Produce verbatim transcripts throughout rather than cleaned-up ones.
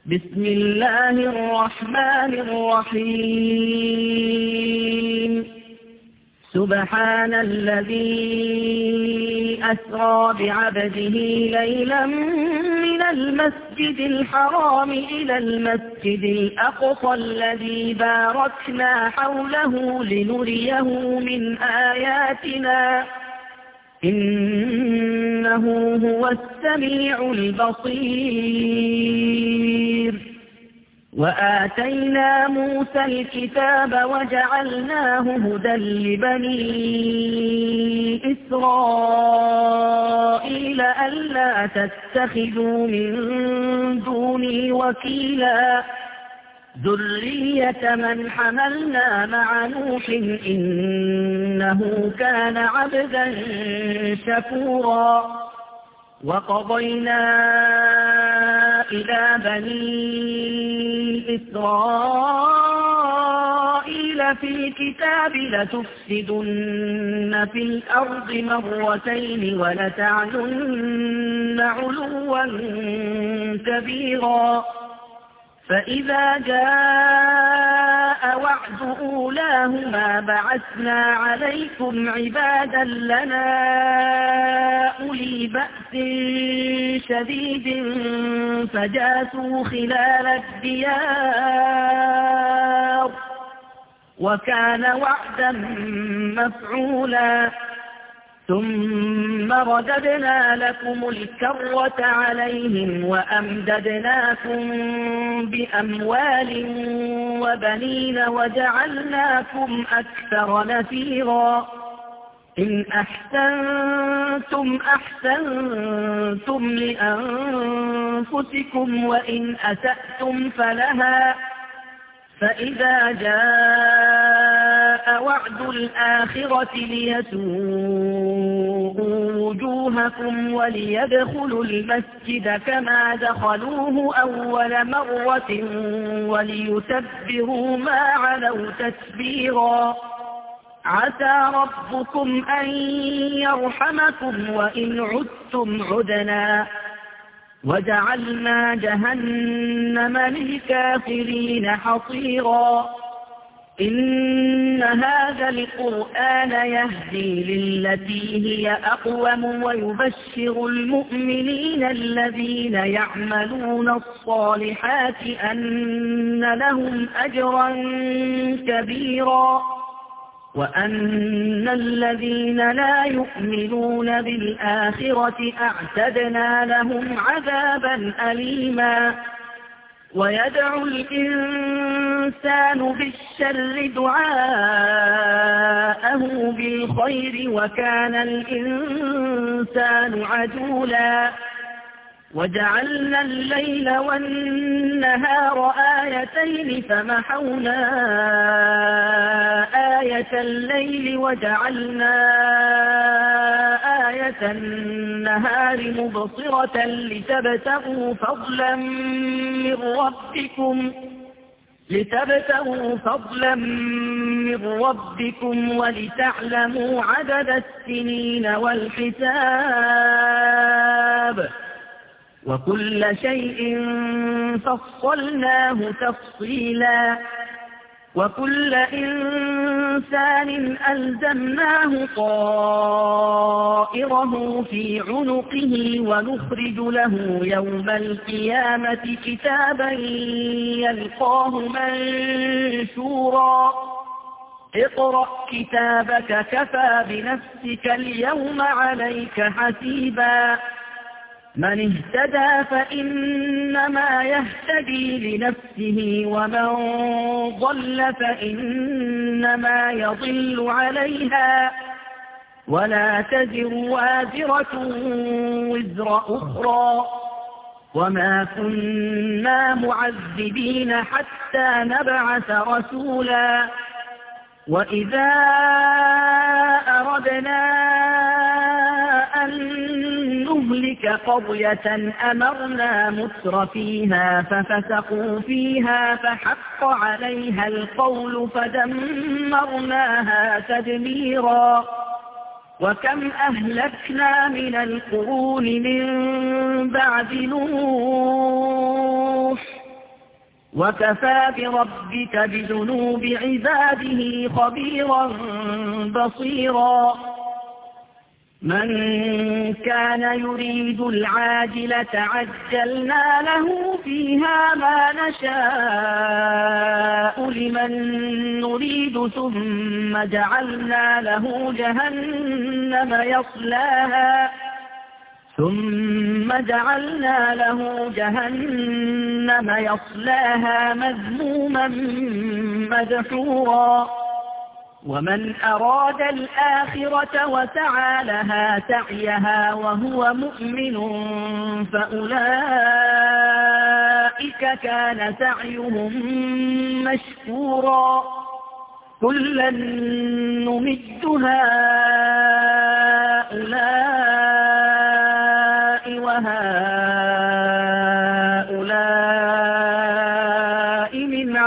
بسم الله الرحمن الرحيم سبحان الذي أسرى بعبده ليلا من المسجد الحرام إلى المسجد الأقصى الذي باركنا حوله لنريه من آياتنا إنه هو السميع البصير وآتينا موسى الكتاب وجعلناه هدى لبني إسرائيل ألا تتخذوا من دوني وكيلا ذرية من حملنا مع نوح إنه كان عبدا شكورا وقضينا إلى بني إسرائيل في الكتاب لتفسدن في الأرض مرتين ولتعلن علوا كبيرا فإذا جاء وعد أولاهما بعثنا عليكم عبادا لنا أولي بأس شديد فجاسوا خلال الديار وكان وعدا مفعولا ثم رددنا لكم الكرة عليهم وأمددناكم بأموال وبنين وجعلناكم أكثر نفيرا إن أحسنتم أحسنتم لأنفسكم وإن أسأتم فلها فإذا جاء وعد الآخرة ليسوءوا وجوهكم وليدخلوا المسجد كما دخلوه أول مرة وليتبروا ما علوا تتبيرا عسى ربكم أن يرحمكم وإن عدتم عدنا وجعلنا جهنم للكافرين حصيرا إن هذا القرآن يهدي للتي هي أقوم ويبشر المؤمنين الذين يعملون الصالحات أن لهم أجرا كبيرا وأن الذين لا يؤمنون بالآخرة أعتدنا لهم عذابا أليما ويدعو الإنسان بالشر دعاءه بالخير وكان الإنسان عجولا وجعلنا الليل والنهار آيتين فمحونا آية الليل وجعلنا آية النهار مبصرة لتبتغوا فضلا من ربكم لتبتغوا فضلا من ربكم ولتعلموا عدد السنين والحساب وكل شيء فصلناه تفصيلا وكل إنسان ألزمناه طائره في عنقه ونخرج له يوم القيامة كتابا يلقاه منشورا اقرأ كتابك كفى بنفسك اليوم عليك حسيبا من اهتدى فإنما يهتدي لنفسه ومن ضل فإنما يضل عليها ولا تزر وازرة وزر أخرى وما كنا معذبين حتى نبعث رسولا وإذا أردنا أن نهلك قرية أمرنا متر فيها ففسقوا فيها فحق عليها القول فدمرناها تدميرا وكم أهلكنا من القرون من بعد نوح وكفى بربك بذنوب عباده خبيرا بصيرا من كان يريد العاجلة عجلنا له فيها ما نشاء لمن نريد ثم جعلنا له جهنم يصلاها ثم جعلنا له جهنم يصلاها مذموما مدحورا ومن أراد الآخرة وسعى لها سعيها وهو مؤمن فأولئك كان سعيهم مشكورا كلا نمد هؤلاء وهؤلاء من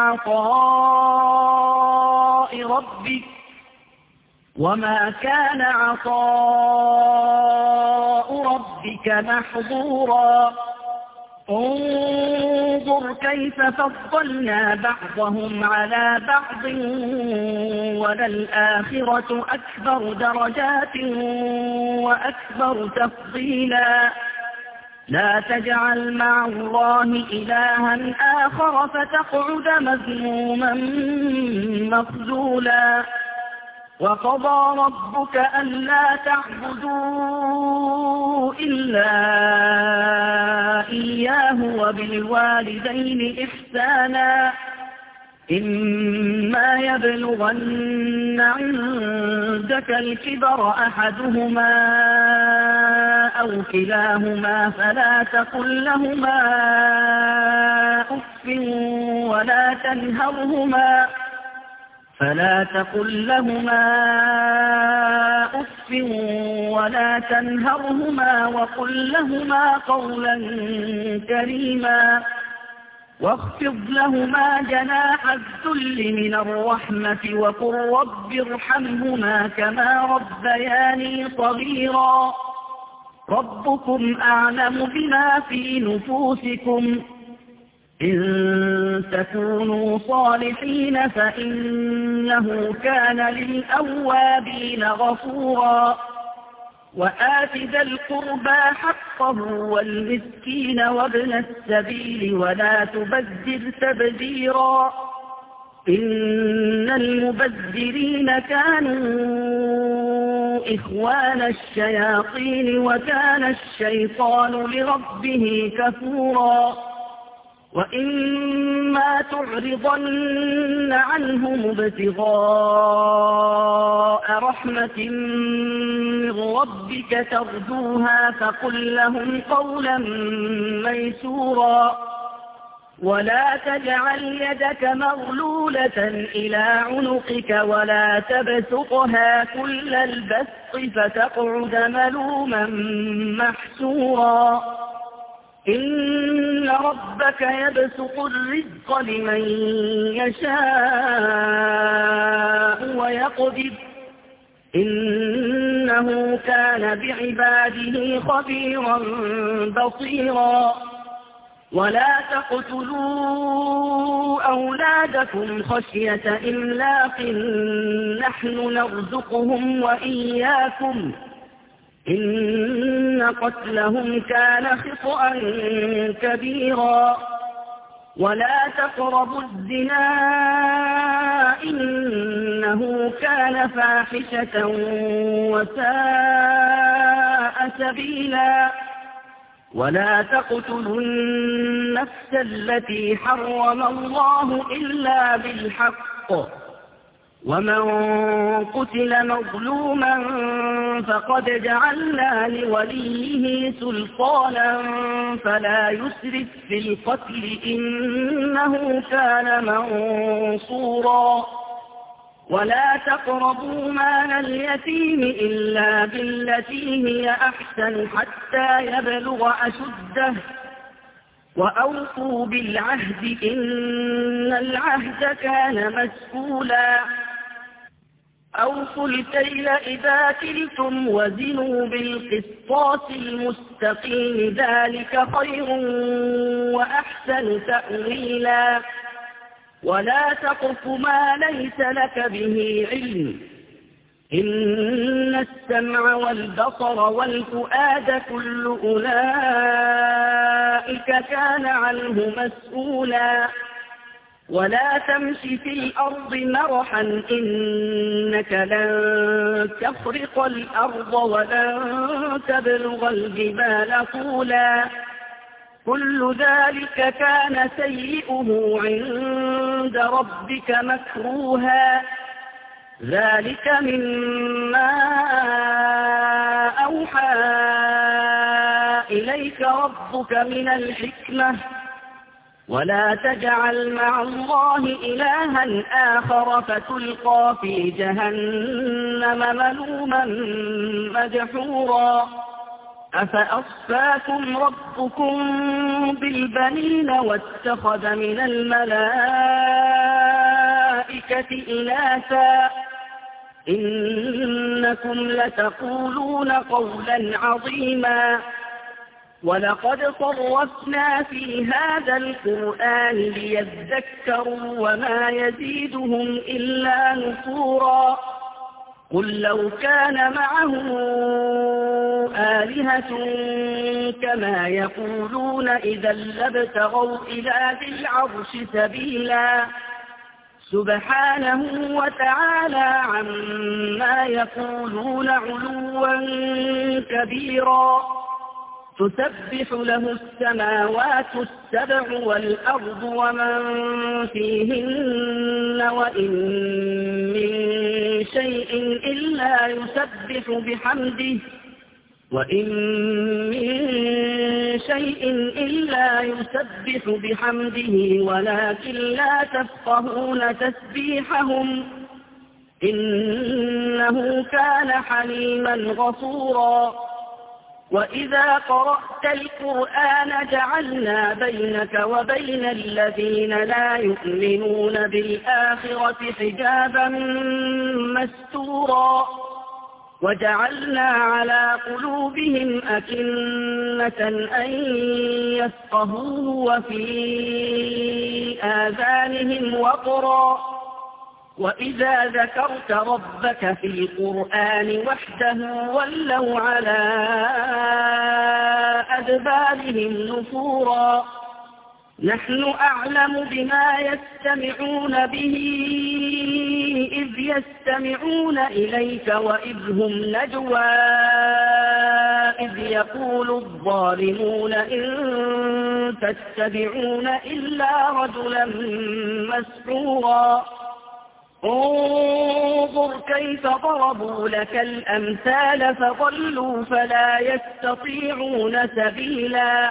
عطاء ربك وما كان عطاء ربك محظورا انظر كيف فضلنا بعضهم على بعض وللآخرة أكبر درجات وأكبر تفضيلا لا تجعل مع الله إلها آخر فتقعد مذموما مخذولا وقضى ربك ألا تعبدوا إلا إياه وبالوالدين إحسانا إما يبلغن عندك الكبر أحدهما أو كلاهما فلا تقل لهما أف ولا تنهرهما فلا تقل لهما أف ولا تنهرهما وقل لهما قولا كريما واخفض لهما جناح الذل من الرحمة وقل رب ارحمهما كما ربياني صغيرا ربكم أعلم بما في نفوسكم إن تكونوا صالحين فإنه كان للأوابين غفورا وآت ذا القربى حقه والمسكين وابن السبيل ولا تبذر تبذيرا إن المبذرين كانوا إخوان الشياطين وكان الشيطان لربه كفورا وإما تعرضن عنهم ابتغاء رحمة من ربك ترجوها فقل لهم قولا ميسورا ولا تجعل يدك مغلولة إلى عنقك ولا تبسطها كل البسط فتقعد ملوما محسورا إن ربك يبسط الرزق لمن يشاء ويقدر إنه كان بعباده خبيرا بصيرا ولا تقتلوا أولادكم خشية إملاق نحن نرزقهم وإياكم إن قتلهم كان خطأ كبيرا ولا تقربوا الزنا إنه كان فاحشة وساء سبيلا ولا تقتلوا النفس التي حرم الله إلا بالحق ومن قتل مظلوما فقد جعلنا لوليه سلطانا فلا يسرف في القتل إنه كان منصورا ولا تقربوا مال اليتيم إلا بالتي هي أحسن حتى يبلغ أشده وأوفوا بالعهد إن العهد كان مسؤولا وأوفوا الكيل إذا كلتم وزنوا بالقسطاس المستقيم ذلك خير وأحسن تأويلا ولا تقف ما ليس لك به علم إن السمع والبصر والفؤاد كل أولئك كان عنه مسؤولا ولا تمش في الأرض مرحا إنك لن تخرق الأرض ولن تبلغ الجبال طولا كل ذلك كان سيئه عند ربك مكروها ذلك مما أوحى إليك ربك من الحكمة ولا تجعل مع الله إلها آخر فتلقى في جهنم ملوما مدحورا أفأصفاكم ربكم بالبنين واتخذ من الملائكة إناثا إنكم لتقولون قولا عظيما ولقد صرفنا في هذا القرآن ليذكروا وما يزيدهم إلا نفورا قل لو كان معه آلهة كما يقولون إذا لابتغوا إلى ذي العرش سبيلا سبحانه وتعالى عما يقولون علوا كبيرا تسبح له السماوات السبع والأرض ومن فيهن وإن من شيء إلا يسبح بحمده وإن من شيء إلا يسبح بحمده ولكن لا تفقهون تسبيحهم إنه كان حليما غفورا وإذا قرأت القرآن جعلنا بينك وبين الذين لا يؤمنون بالآخرة حجابا مستورا وجعلنا على قلوبهم أكنة أن يفقهوه وفي آذانهم وقرا وإذا ذكرت ربك في القرآن وحده ولوا على أدبارهم نفورا نحن أعلم بما يستمعون به إذ يستمعون إليك وإذ هم نجوى إذ يقول الظالمون إن تتبعون إلا رجلا مسحورا انظر كيف ضربوا لك الأمثال فضلوا فلا يستطيعون سبيلا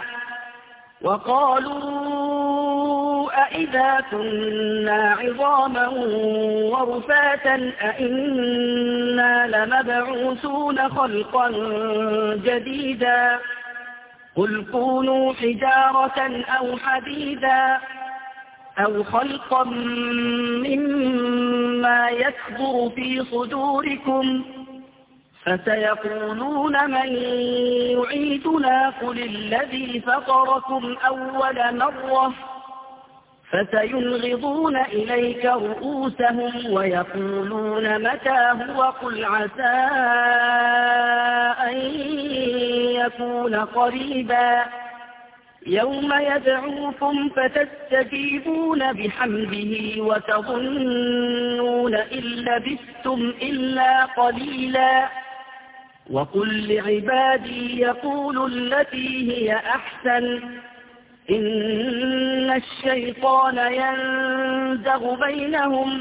وقالوا أئذا كنا عظاما ورفاتا أئنا لمبعوثون خلقا جديدا قل كونوا حجارة أو حديدا أو خلقا مما يكبر في صدوركم فسيقولون من يعيدنا قل الذي فطركم أول مرة فسينغضون إليك رؤوسهم ويقولون متى هو قل عسى أن يكون قريبا يوم يدعوكم فتستجيبون بحمده وتظنون إن لبثتم إلا قليلا وقل لعبادي يقولوا التي هي أحسن إن الشيطان ينزغ بينهم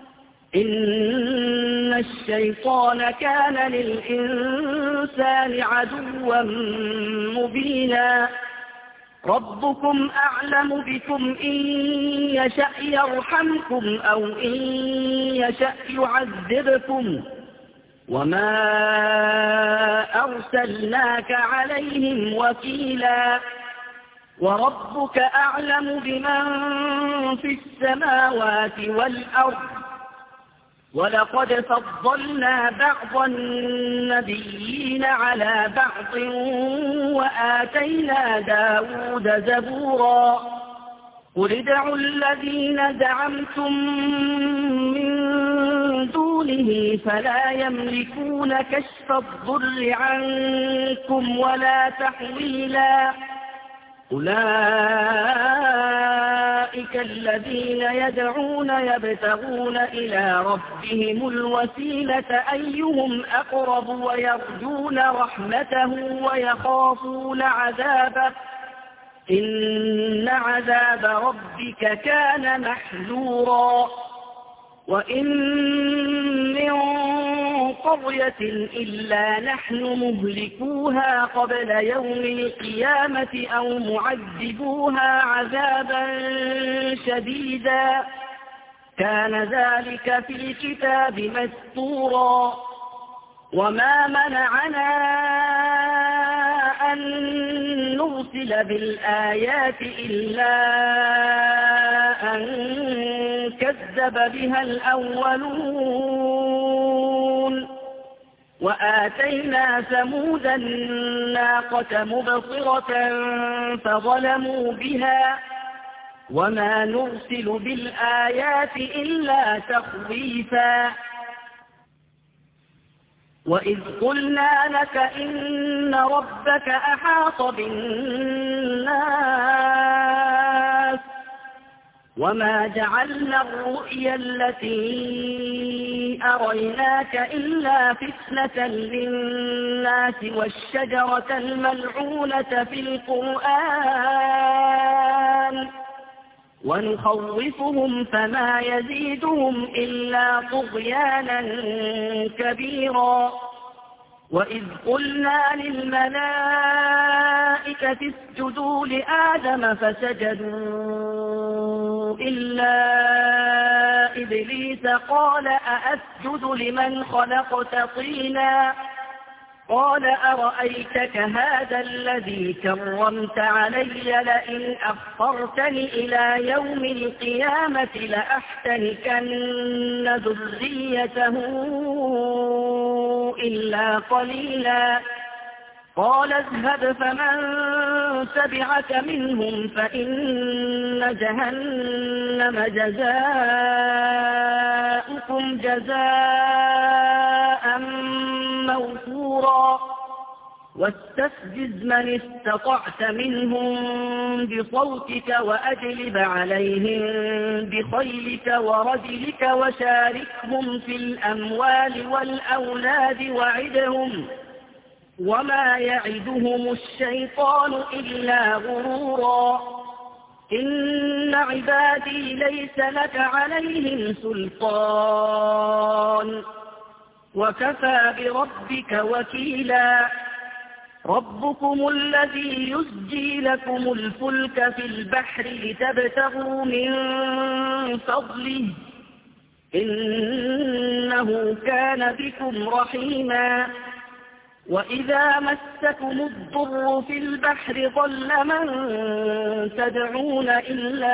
إن الشيطان كان للإنسان عدوا مبينا ربكم أعلم بكم إن يشأ يرحمكم أو إن يشأ يعذبكم وما أرسلناك عليهم وكيلا وربك أعلم بمن في السماوات والأرض ولقد فضلنا بعض النبيين على بعض وآتينا داود زبورا قل ادعوا الذين زعمتم من دونه فلا يملكون كشف الضر عنكم ولا تحويلا أولئك الذين يدعون يبتغون إلى ربهم الوسيلة أيهم أقرب ويرجون رحمته ويخافون عذابه إن عذاب ربك كان محذورا وإن من قرية إلا نحن مهلكوها قبل يوم القيامة أو معذبوها عذابا شديدا كان ذلك في الكتاب مسطورا وما منعنا أن نرسل بالآيات إلا أن كذب بها الأولون وآتينا ثمود الناقة مبصرة فظلموا بها وما نرسل بالآيات إلا تخويفا وإذ قلنا لك إن ربك أحاط بالناس وما جعلنا الرؤيا التي أريناك إلا فتنة للناس والشجرة الملعونة في القرآن ونخوفهم فما يزيدهم إلا طغيانا كبيرا وإذ قلنا للملائكة اسجدوا لآدم فسجدوا إلا إبليس قال أأسجد لمن خلقت طينا قال أرأيتك هذا الذي كرمت علي لئن أخرتني إلى يوم القيامة لأحتنكن ذريته إلا قليلا قال اذهب فمن تبعك منهم فإن جهنم جزاؤكم جزاء موفورا واستفزز من استطعت منهم بصوتك وأجلب عليهم بخيلك ورجلك وشاركهم في الأموال والأولاد وعدهم وما يعدهم الشيطان إلا غرورا إن عبادي ليس لك عليهم سلطان وكفى بربك وكيلا ربكم الذي يسجي لكم الفلك في البحر لتبتغوا من فضله إنه كان بكم رحيما وإذا مسكم الضر في البحر ضل من تدعون إلا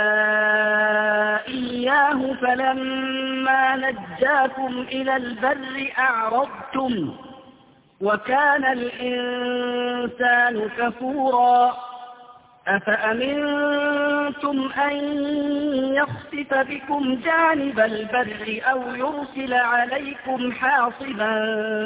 إياه فلما نجاكم إلى البر أعرضتم وكان الإنسان كفورا أفأمنتم أن يخسف بكم جانب البر أو يرسل عليكم حاصبا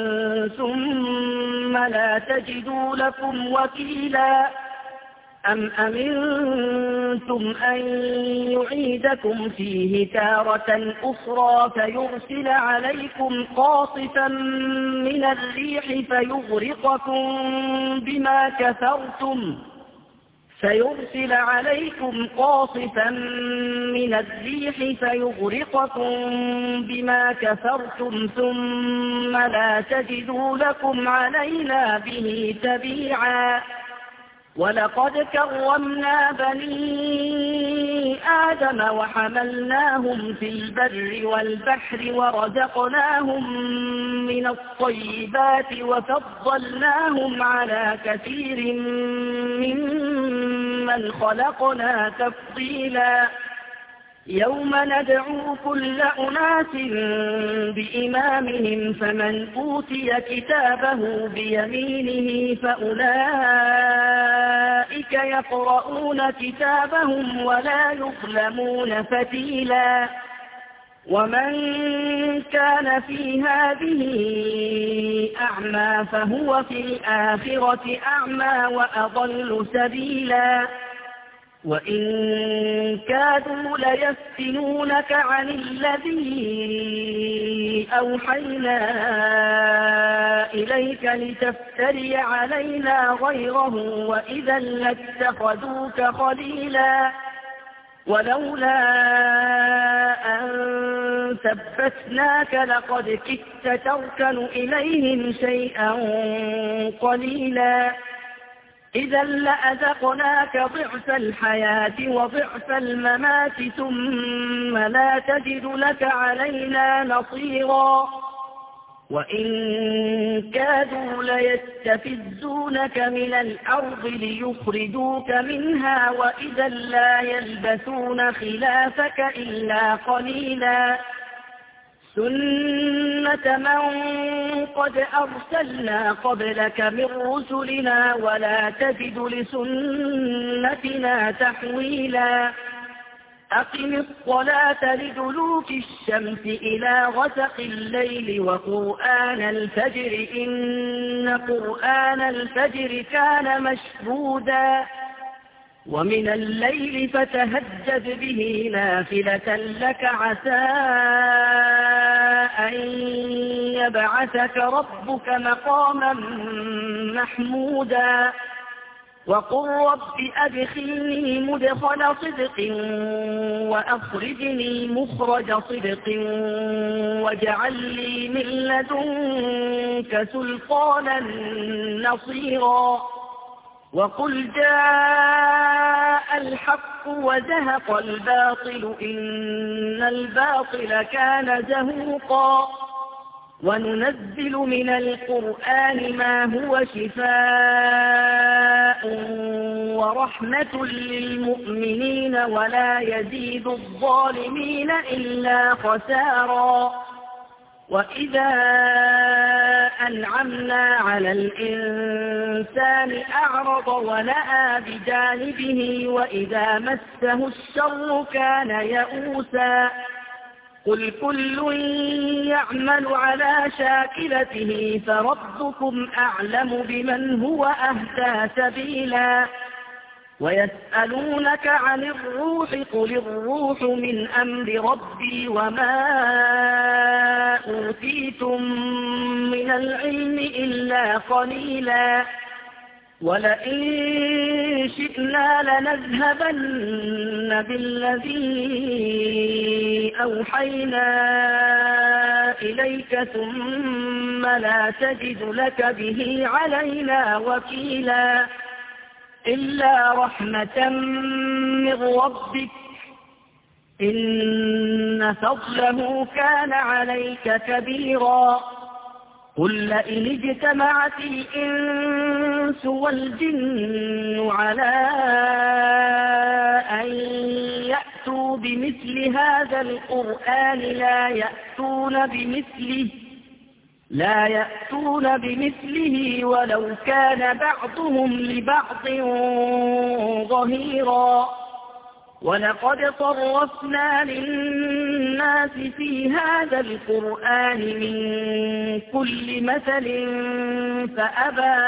ثم لا تجدوا لكم وكيلا أم أمنتم أن يعيدكم فيه تارة أخرى فيرسل عليكم قاصفا من الريح فيغرقكم بما كفرتم فيرسل عليكم قاصفا من الريح فيغرقكم بما كفرتم ثم لا تجدوا لكم علينا به تبيعا ولقد كرمنا بني آدم وحملناهم في البر والبحر ورزقناهم من الطيبات وفضلناهم على كثير ممن خلقنا تفضيلا يوم ندعو كل أناس بإمامهم فمن أوتي كتابه بيمينه فأولئك يقرؤون كتابهم ولا يظلمون فتيلا ومن كان في هذه أعمى فهو في الآخرة أعمى وأضل سبيلا وإن كادوا ليفتنونك عن الذي أوحينا إليك لتفتري علينا غيره وإذا لاتخذوك خليلا ولولا أن ثبتناك لقد كدت تركن إليهم شيئا قليلا إذا لأذقناك ضعف الحياة وضعف الممات ثم لا تجد لك علينا نصيرا وإن كادوا ليستفزونك من الأرض ليخرجوك منها وإذا لا يلبثون خلافك إلا قليلا سنة من قد أرسلنا قبلك من رسلنا ولا تجد لسنتنا تحويلا أقم الصلاة لدلوك الشمس إلى غسق الليل وقرآن الفجر إن قرآن الفجر كان مشهودا ومن الليل فتهجد به نافلة لك عسى أن يبعثك ربك مقاما محمودا وقل رب أدخلني مدخل صدق وأخرجني مخرج صدق واجعل لي من لدنك سلطانا نصيرا وقل جاء الحق وزهق الباطل إن الباطل كان زهوقا وننزل من القرآن ما هو شفاء ورحمة للمؤمنين ولا يزيد الظالمين إلا خسارا وإذا أنعمنا على الإنسان أعرض ونأى بجانبه وإذا مسه الشر كان يئوسا قل كل يعمل على شاكلته فربكم أعلم بمن هو أهدى سبيلا ويسألونك عن الروح قل الروح من أمر ربي وما أوتيتم من العلم إلا قليلا ولئن شئنا لنذهبن بالذي أوحينا إليك ثم لا تجد لك به علينا وكيلا إلا رحمة من ربك إن فضله كان عليك كبيرا قل لئن اجتمعت الإنس والجن على أن يأتوا بمثل هذا القرآن لا يأتون بمثله لا يأتون بمثله ولو كان بعضهم لبعض ظهيرا ولقد صرفنا للناس في هذا القرآن من كل مثل فأبى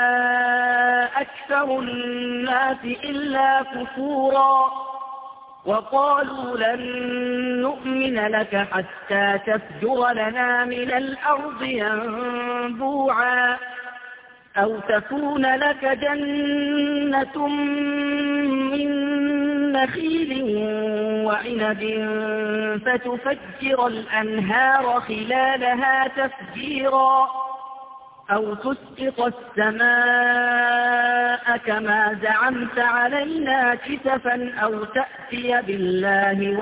أكثر الناس إلا كفورا وقالوا لن نؤمن لك حتى تفجر لنا من الأرض ينبوعا أو تكون لك جنة من نخيل وعنب فتفجر الأنهار خلالها تفجيرا أو تسقط السماء كما زعمت علينا كسفا أو تأتي بالله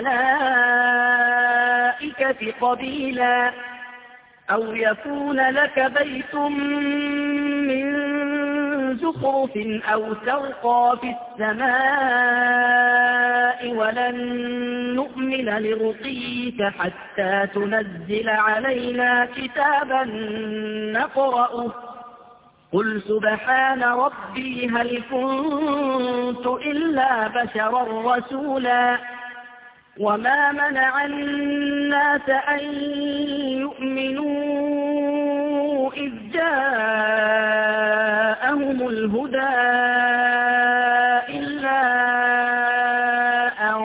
والملائكة قبيلا أو يكون لك بيت من زخرف أو ترقى في السماء ولن نؤمن لرقيك حتى تنزل علينا كتابا نقرأه قل سبحان ربي هل كنت إلا بشرا رسولا وما منع الناس أن يؤمنوا إذ جاءهم الهدى إلا أن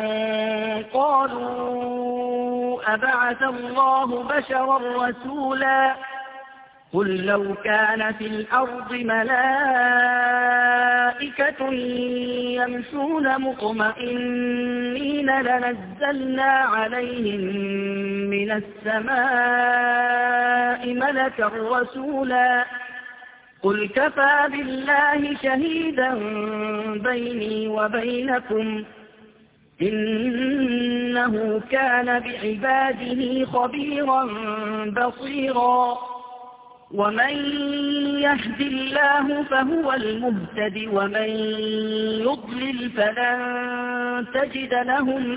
قالوا أبعث الله بشرا رسولا قل لو كان في الأرض ملائكة يمشون مطمئنين لنزلنا عليهم من السماء ملكا رسولا قل كفى بالله شهيدا بيني وبينكم إنه كان بعباده خبيرا بصيرا ومن يهد الله فهو المهتد ومن يضلل فلن تجد لهم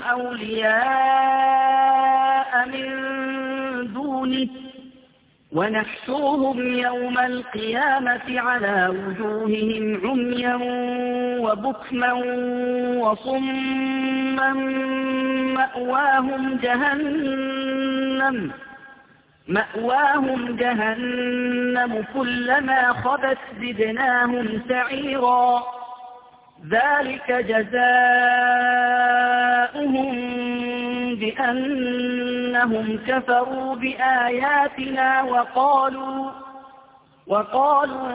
أولياء من دونه ونحشرهم يوم القيامة على وجوههم عميا وبكما وصما مأواهم جهنم مأواهم جهنم كلما خبت زدناهم سعيرا ذلك جزاؤهم بأنهم كفروا بآياتنا وقالوا وقالوا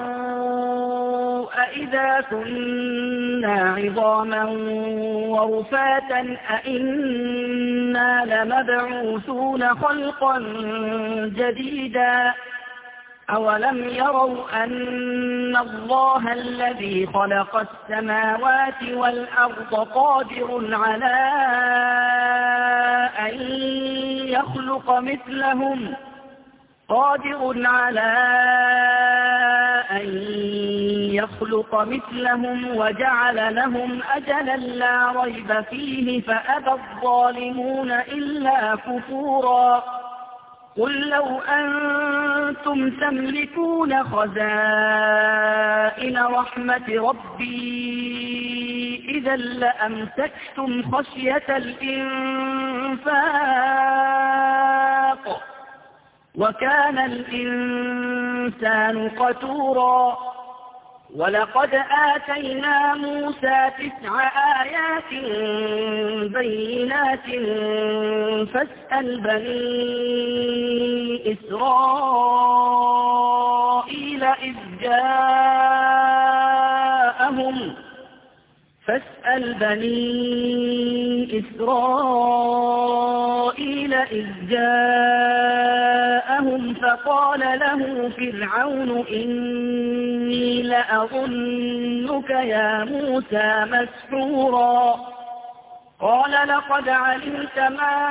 أئذا كنا عظاما ورفاتا أئنا لمبعوثون خلقا جديدا أولم يروا أن الله الذي خلق السماوات والأرض قادر على أن يخلق مثلهم قادر على أن يخلق مثلهم وجعل لهم أجلا لا ريب فيه فأبى الظالمون إلا كفورا قل لو أنتم تملكون خزائن رحمة ربي إذا لأمسكتم خشية الإنفاق وكان الإنسان قتورا ولقد آتينا موسى تسع آيات بينات فاسأل بني إسرائيل إذ جاءهم فاسأل بني إسرائيل إذ جاءهم فقال له فرعون إني لأظنك يا موسى مسحورا قال لقد علمت ما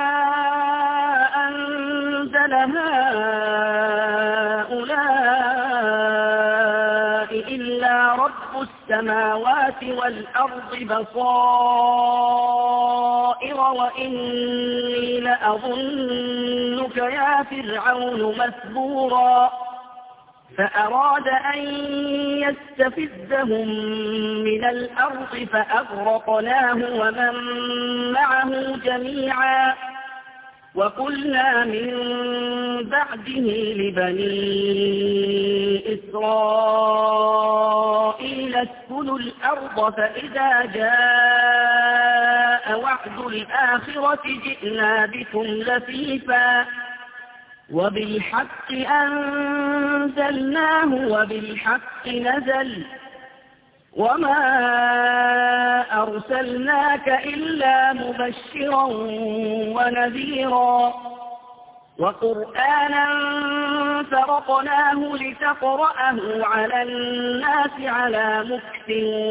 أنزل هؤلاء إلا رب السماوات والأرض بصائر وإني لأظنك يا فرعون مثبورا فأراد أن يستفزهم من الأرض فأغرقناه ومن معه جميعا وقلنا من بعده لبني إسرائيل اسكنوا الأرض فإذا جاء وعد الآخرة جئنا بكم لفيفا وبالحق أنزلناه وبالحق نزل وما أرسلناك إلا مبشرا ونذيرا وقرآنا فرقناه لتقرأه على الناس على مكث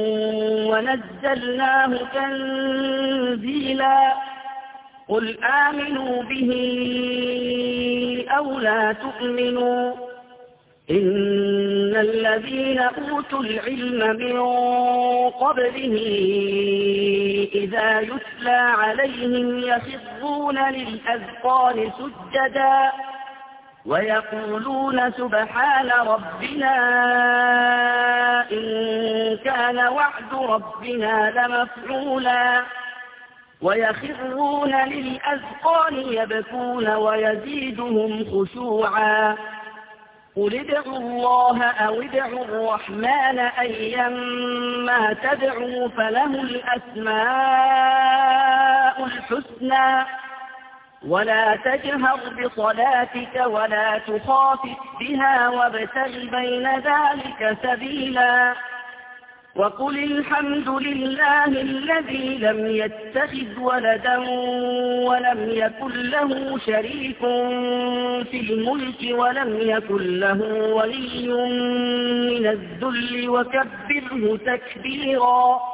ونزلناه تنزيلا قل آمنوا به أو لا تؤمنوا إن الذين أوتوا العلم من قبله إذا يتلى عليهم يخرون للأذقان سجدا ويقولون سبحان ربنا إن كان وعد ربنا لمفعولا ويخرون للأذقان يبكون ويزيدهم خشوعا قل ادعوا الله أو ادعوا الرحمن أيما تدعوا فله الأسماء الحسنى ولا تجهر بصلاتك ولا تخافت بها وابتغ بين ذلك سبيلا وقل الحمد لله الذي لم يتخذ ولدا ولم يكن له شريك في الملك ولم يكن له ولي من الذل وكبره تكبيرا